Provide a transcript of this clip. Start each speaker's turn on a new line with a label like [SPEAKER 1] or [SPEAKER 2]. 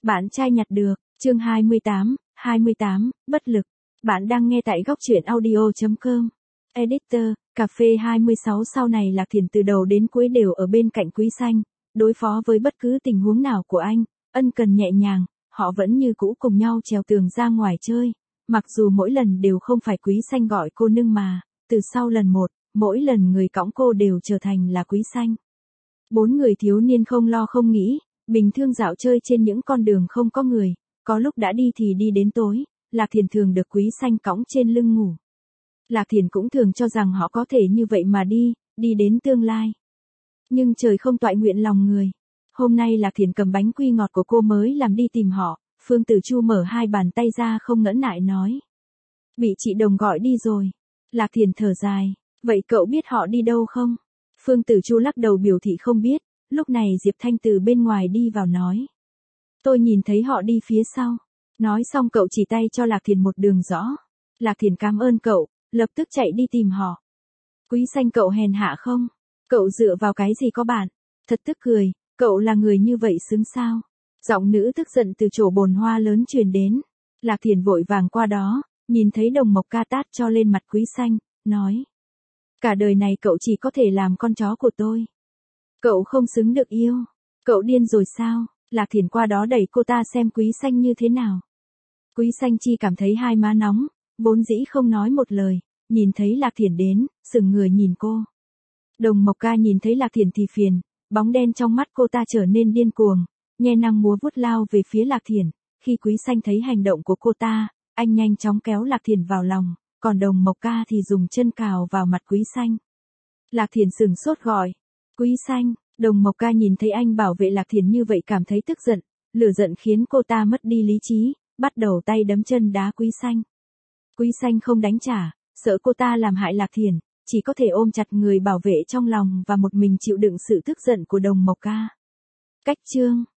[SPEAKER 1] Bạn trai nhặt được, chương 28, bất lực. Bạn đang nghe tại góc truyện audio.com. Editor, cà phê 26 sau này Lạc Thiền từ đầu đến cuối đều ở bên cạnh Quý Xanh, đối phó với bất cứ tình huống nào của anh, ân cần nhẹ nhàng, họ vẫn như cũ cùng nhau trèo tường ra ngoài chơi. Mặc dù mỗi lần đều không phải Quý Xanh gọi cô nương mà, từ sau lần một, mỗi lần người cõng cô đều trở thành là Quý Xanh. Bốn người thiếu niên không lo không nghĩ, bình thường dạo chơi trên những con đường không có người, có lúc đã đi thì đi đến tối, Lạc Thiền thường được Quý Xanh cõng trên lưng ngủ. Lạc Thiền cũng thường cho rằng họ có thể như vậy mà đi đến tương lai. Nhưng trời không toại nguyện lòng người. Hôm nay Lạc Thiền cầm bánh quy ngọt của cô mới làm đi tìm họ, Phương Tử Chu mở hai bàn tay ra không ngỡ ngại nói. Bị chị Đồng gọi đi rồi. Lạc Thiền thở dài, vậy cậu biết họ đi đâu không? Phương Tử Chu lắc đầu biểu thị không biết, lúc này Diệp Thanh từ bên ngoài đi vào nói. Tôi nhìn thấy họ đi phía sau. Nói xong cậu chỉ tay cho Lạc Thiền một đường rõ. Lạc Thiền cảm ơn cậu, lập tức chạy đi tìm họ. Quý Xanh cậu hèn hạ không? Cậu dựa vào cái gì có bạn? Thật tức cười, cậu là người như vậy xứng sao? Giọng nữ tức giận từ chỗ bồn hoa lớn truyền đến. Lạc Thiền vội vàng qua đó, nhìn thấy Đồng Mộc Ca tát cho lên mặt Quý Xanh, nói. Cả đời này cậu chỉ có thể làm con chó của tôi. Cậu không xứng được yêu. Cậu điên rồi sao? Lạc Thiền qua đó đẩy cô ta xem Quý Xanh như thế nào. Quý Xanh chỉ cảm thấy hai má nóng, vốn dĩ không nói một lời, nhìn thấy Lạc Thiền đến, sững người nhìn cô. Đồng Mộc Ca nhìn thấy Lạc Thiền thì phiền, bóng đen trong mắt cô ta trở nên điên cuồng, nhe nang múa vuốt lao về phía Lạc Thiền. Khi Quý Xanh thấy hành động của cô ta, anh nhanh chóng kéo Lạc Thiền vào lòng, còn Đồng Mộc Ca thì dùng chân cào vào mặt Quý Xanh. Lạc Thiền sửng sốt gọi. Quý Xanh, Đồng Mộc Ca nhìn thấy anh bảo vệ Lạc Thiền như vậy cảm thấy tức giận, lửa giận khiến cô ta mất đi lý trí, bắt đầu tay đấm chân đá Quý Xanh. Quý Xanh không đánh trả, sợ cô ta làm hại Lạc Thiền, chỉ có thể ôm chặt người bảo vệ trong lòng và một mình chịu đựng sự tức giận của Đồng Mộc Ca. Cách chương